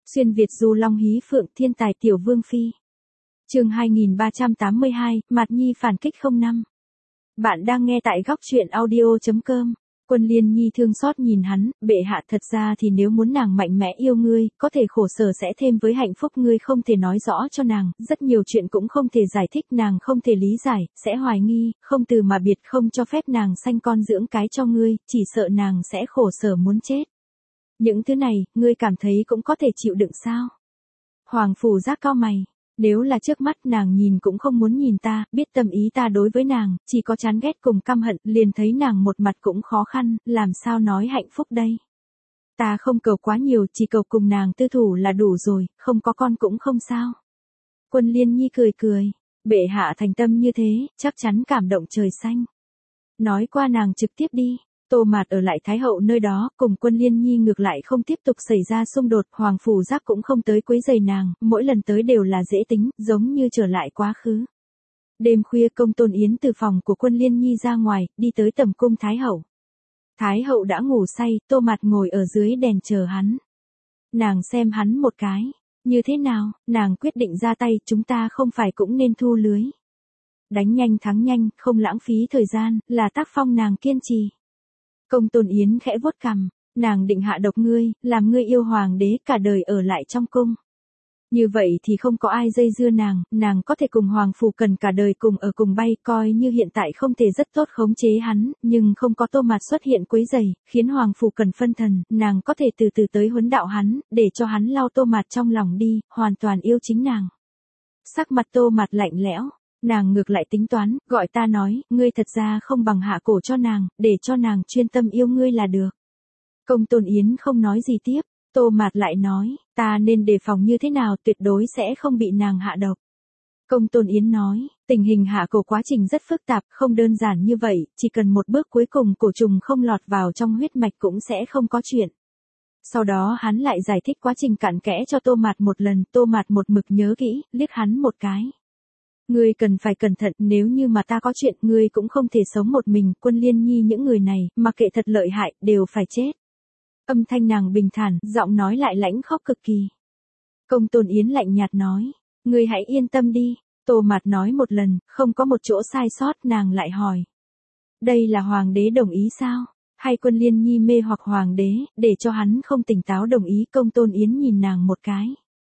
Xuyên Việt du long hí phượng thiên tài tiểu vương phi. Chương 2382, Mạt Nhi phản kích 05. Bạn đang nghe tại góc truyện audio.com. Quân Liên Nhi thương xót nhìn hắn, bệ hạ, thật ra thì nếu muốn nàng mạnh mẽ yêu ngươi, có thể khổ sở sẽ thêm với hạnh phúc, ngươi không thể nói rõ cho nàng, rất nhiều chuyện cũng không thể giải thích, nàng không thể lý giải, sẽ hoài nghi, không từ mà biệt, không cho phép nàng sanh con dưỡng cái cho ngươi, chỉ sợ nàng sẽ khổ sở muốn chết. Những thứ này, ngươi cảm thấy cũng có thể chịu đựng sao? Hoàng phủ giác cao mày. Nếu là trước mắt nàng nhìn cũng không muốn nhìn ta, biết tâm ý ta đối với nàng, chỉ có chán ghét cùng căm hận, liền thấy nàng một mặt cũng khó khăn, làm sao nói hạnh phúc đây. Ta không cầu quá nhiều, chỉ cầu cùng nàng tư thủ là đủ rồi, không có con cũng không sao. Quân Liên Nhi cười cười, bệ hạ thành tâm như thế, chắc chắn cảm động trời xanh. Nói qua nàng trực tiếp đi. Tô Mạt ở lại Thái hậu nơi đó, cùng Quân Liên Nhi ngược lại không tiếp tục xảy ra xung đột, Hoàng phủ giác cũng không tới quấy rầy nàng, mỗi lần tới đều là dễ tính, giống như trở lại quá khứ. Đêm khuya Công Tôn Yến từ phòng của Quân Liên Nhi ra ngoài, đi tới tầm cung Thái hậu. Thái hậu đã ngủ say, Tô Mạt ngồi ở dưới đèn chờ hắn. Nàng xem hắn một cái, như thế nào, nàng quyết định ra tay, chúng ta không phải cũng nên thu lưới. Đánh nhanh thắng nhanh, không lãng phí thời gian, là tác phong nàng kiên trì. Công Tôn Yến khẽ vuốt cằm, nàng định hạ độc ngươi, làm ngươi yêu hoàng đế cả đời ở lại trong cung. Như vậy thì không có ai dây dưa nàng có thể cùng hoàng phủ cần cả đời cùng ở cùng bay, coi như hiện tại không thể rất tốt khống chế hắn, nhưng không có Tô Mạt xuất hiện quấy rầy, khiến hoàng phủ cần phân thần, nàng có thể từ từ tới huấn đạo hắn, để cho hắn lau Tô Mạt trong lòng đi, hoàn toàn yêu chính nàng. Sắc mặt Tô Mạt lạnh lẽo. Nàng ngược lại tính toán, gọi ta nói, ngươi thật ra không bằng hạ cổ cho nàng, để cho nàng chuyên tâm yêu ngươi là được. Công Tôn Yến không nói gì tiếp, Tô Mạt lại nói, ta nên đề phòng như thế nào, tuyệt đối sẽ không bị nàng hạ độc. Công Tôn Yến nói, tình hình hạ cổ quá trình rất phức tạp, không đơn giản như vậy, chỉ cần một bước cuối cùng cổ trùng không lọt vào trong huyết mạch cũng sẽ không có chuyện. Sau đó hắn lại giải thích quá trình cặn kẽ cho Tô Mạt một lần, Tô Mạt một mực nhớ kỹ, liếc hắn một cái. Ngươi cần phải cẩn thận, nếu như mà ta có chuyện, ngươi cũng không thể sống một mình, Quân Liên Nhi những người này, mặc kệ thật lợi hại, đều phải chết. Âm thanh nàng bình thản, giọng nói lại lãnh khốc cực kỳ. Công Tôn Yến lạnh nhạt nói, ngươi hãy yên tâm đi, Tô Mạt nói một lần, không có một chỗ sai sót, nàng lại hỏi. Đây là hoàng đế đồng ý sao? Hay Quân Liên Nhi mê hoặc hoàng đế, để cho hắn không tỉnh táo đồng ý? Công Tôn Yến nhìn nàng một cái.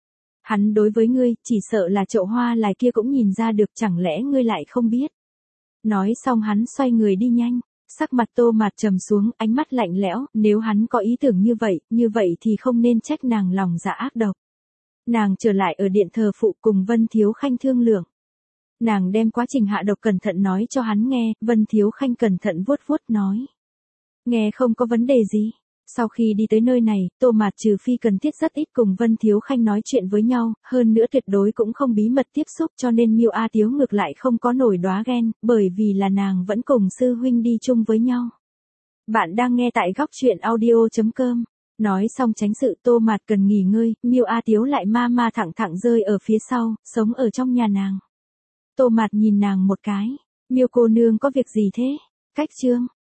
Hắn đối với ngươi, chỉ sợ là chậu hoa lại kia cũng nhìn ra được, chẳng lẽ ngươi lại không biết. Nói xong hắn xoay người đi nhanh, sắc mặt Tô Mạt trầm xuống, ánh mắt lạnh lẽo, nếu hắn có ý tưởng như vậy thì không nên trách nàng lòng dạ ác độc. Nàng trở lại ở điện thờ phụ cùng Vân Thiếu Khanh thương lượng. Nàng đem quá trình hạ độc cẩn thận nói cho hắn nghe, Vân Thiếu Khanh cẩn thận vuốt vuốt nói. Nghe không có vấn đề gì. Sau khi đi tới nơi này, Tô Mạt trừ phi cần thiết rất ít cùng Vân Thiếu Khanh nói chuyện với nhau, hơn nữa tuyệt đối cũng không bí mật tiếp xúc, cho nên Miêu A Tiếu ngược lại không có nổi đóa ghen, bởi vì là nàng vẫn cùng sư huynh đi chung với nhau. Bạn đang nghe tại góc truyện audio.com. Nói xong tránh sự, Tô Mạt cần nghỉ ngơi, Miêu A Tiếu lại ma thẳng rơi ở phía sau, sống ở trong nhà nàng. Tô Mạt nhìn nàng một cái, Miêu cô nương có việc gì thế? Cách chương.